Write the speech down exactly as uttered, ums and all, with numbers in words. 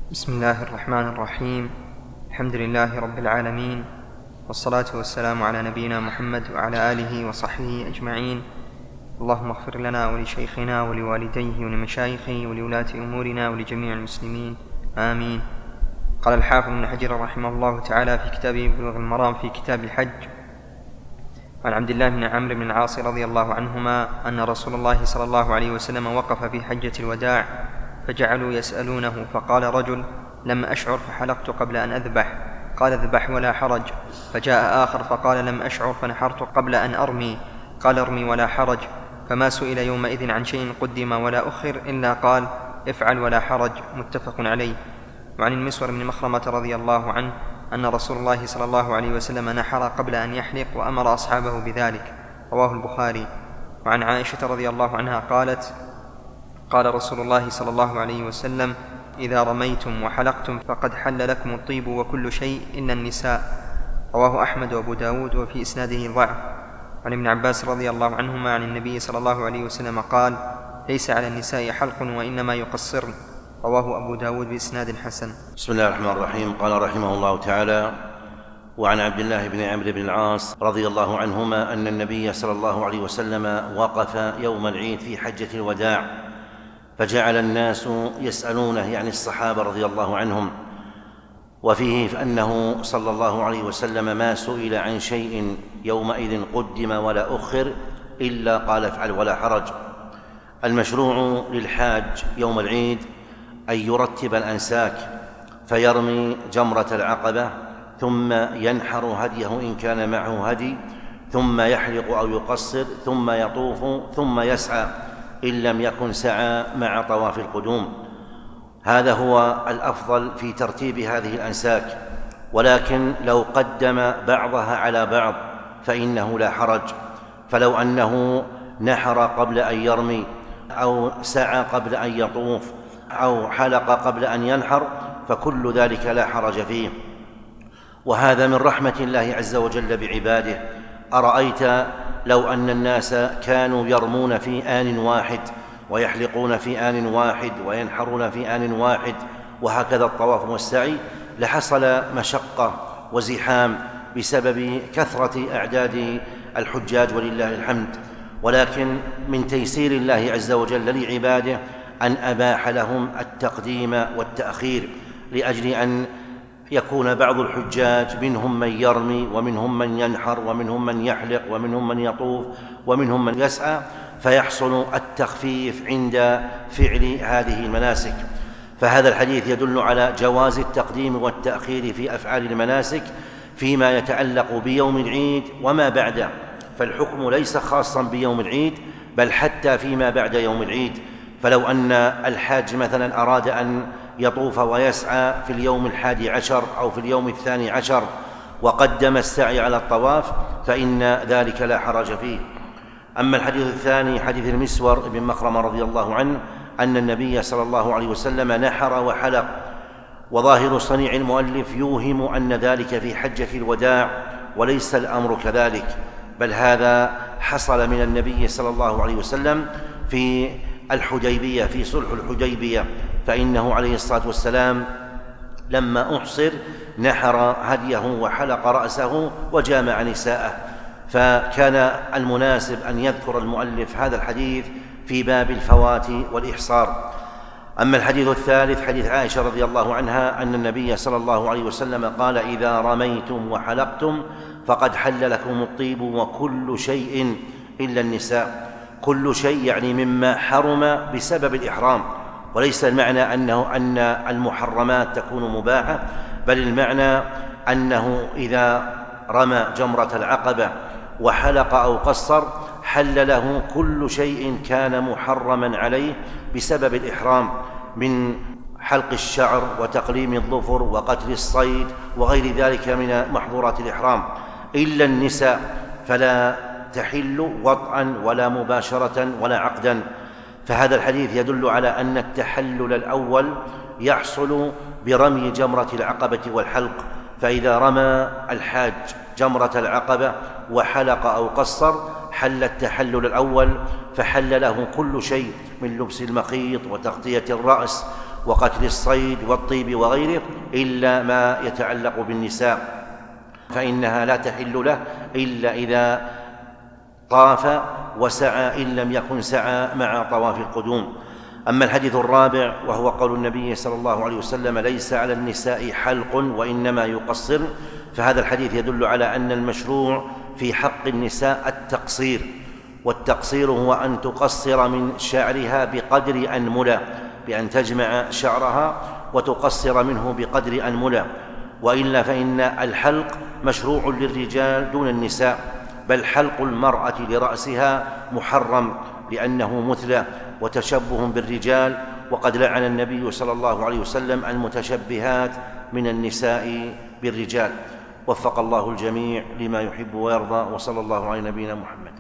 بسم الله الرحمن الرحيم. الحمد لله رب العالمين، والصلاة والسلام على نبينا محمد وعلى آله وصحبه أجمعين. اللهم اغفر لنا ولشيخنا ولوالديه ولمشايخه ولولاة أمورنا ولجميع المسلمين، آمين. قال الحافظ ابن حجر رحمه الله تعالى في كتابه بلوغ المرام في كتاب الحج عن عبد الله بن عمرو بن العاص رضي الله عنهما أن رسول الله صلى الله عليه وسلم وقف في حجة الوداع فجعلوا يسألونه، فقال رجل: لم أشعر فحلقت قبل أن أذبح. قال: اذبح ولا حرج. فجاء آخر فقال: لم أشعر فنحرت قبل أن أرمي. قال: ارمي ولا حرج. فما سئل يومئذ عن شيء قدم ولا أخر إلا قال: افعل ولا حرج، متفق عليه. وعن المسور بن مخرمة رضي الله عنه أن رسول الله صلى الله عليه وسلم نحر قبل أن يحلق وأمر أصحابه بذلك، رواه البخاري. وعن عائشة رضي الله عنها قالت: قال رسول الله صلى الله عليه وسلم: إذا رميتم وحلقتم فقد حل لكم الطيب وكل شيء إلا النساء، رواه أحمد وأبو داود وفي إسناده ضعف. عن ابن عباس رضي الله عنهما عن النبي صلى الله عليه وسلم قال: ليس على النساء حلق وإنما يقصرن، رواه أبو داود بإسناد حسن. بسم الله الرحمن الرحيم. قال رحمه الله تعالى: وعن عبد الله بن عمرو بن العاص رضي الله عنهما أن النبي صلى الله عليه وسلم وقف يوم العيد في حجة الوداع فجعل الناس يسألونه، يعني الصحابة رضي الله عنهم، وفيه فأنه صلى الله عليه وسلم ما سئل عن شيء يومئذ قدم ولا أخر إلا قال: افعل ولا حرج. المشروع للحاج يوم العيد أن يرتب الأنساك فيرمي جمرة العقبة، ثم ينحر هديه إن كان معه هدي، ثم يحلق أو يقصر، ثم يطوف، ثم يسعى إن لم يكن سعى مع طواف القدوم. هذا هو الأفضل في ترتيب هذه الأنساك، ولكن لو قدم بعضها على بعض فإنه لا حرج. فلو أنه نحر قبل أن يرمي، أو سعى قبل أن يطوف، أو حلق قبل أن ينحر، فكل ذلك لا حرج فيه. وهذا من رحمة الله عز وجل بعباده. أرأيت لو أن الناس كانوا يرمون في آن واحد ويحلقون في آن واحد وينحرون في آن واحد، وهكذا الطواف والسعي، لحصل مشقة وزحام بسبب كثرة أعداد الحجاج ولله الحمد. ولكن من تيسير الله عز وجل لعباده أن أباح لهم التقديم والتأخير، لأجل أن يكون بعض الحجاج منهم من يرمي، ومنهم من ينحر، ومنهم من يحلق، ومنهم من يطوف، ومنهم من يسعى، فيحصل التخفيف عند فعل هذه المناسك. فهذا الحديث يدل على جواز التقديم والتأخير في أفعال المناسك فيما يتعلق بيوم العيد وما بعده، فالحكم ليس خاصا بيوم العيد بل حتى فيما بعد يوم العيد. فلو أن الحاج مثلا أراد أن يطوف ويسعى في اليوم الحادي عشر أو في اليوم الثاني عشر وقدم السعي على الطواف فإن ذلك لا حرج فيه. أما الحديث الثاني حديث المسور بن مخرمة رضي الله عنه أن النبي صلى الله عليه وسلم نحر وحلق، وظاهر صنيع المؤلف يوهم أن ذلك في حجة الوداع، وليس الأمر كذلك، بل هذا حصل من النبي صلى الله عليه وسلم في الحديبية، في صلح الحديبية، فإنه عليه الصلاة والسلام لما أحصر نحر هديه وحلق رأسه وجامع نساءه. فكان المناسب أن يذكر المؤلف هذا الحديث في باب الفوات والإحصار. أما الحديث الثالث حديث عائشة رضي الله عنها أن النبي صلى الله عليه وسلم قال: إذا رميتم وحلقتم فقد حل لكم الطيب وكل شيء إلا النساء. كل شيء يعني مما حرم بسبب الإحرام، وليس المعنى أنه أن المحرمات تكون مباحة، بل المعنى أنه إذا رمى جمرة العقبة وحلق أو قصر حل له كل شيء كان محرما عليه بسبب الإحرام، من حلق الشعر وتقليم الظفر وقتل الصيد وغير ذلك من محظورات الإحرام، إلا النساء فلا تحل وطئا ولا مباشرة ولا عقدا. فهذا الحديث يدل على أن التحلل الأول يحصل برمي جمرة العقبة والحلق. فإذا رمى الحاج جمرة العقبة وحلق أو قصر حل التحلل الأول، فحل له كل شيء من لبس المخيط وتغطية الرأس وقتل الصيد والطيب وغيره إلا ما يتعلق بالنساء، فإنها لا تحل له إلا إذا طاف وسعى، إن لم يكن سعى مع طواف القدوم. أما الحديث الرابع وهو قول النبي صلى الله عليه وسلم: ليس على النساء حلق وإنما يقصر، فهذا الحديث يدل على أن المشروع في حق النساء التقصير، والتقصير هو أن تقصر من شعرها بقدر أنملة، بأن تجمع شعرها وتقصر منه بقدر أنملة، وإلا فإن الحلق مشروع للرجال دون النساء، بل حلق المرأة لرأسها محرم لأنه مثلى وتشبه بالرجال، وقد لعن النبي صلى الله عليه وسلم المتشبهات من النساء بالرجال. وفق الله الجميع لما يحب ويرضى، وصلى الله على نبينا محمد.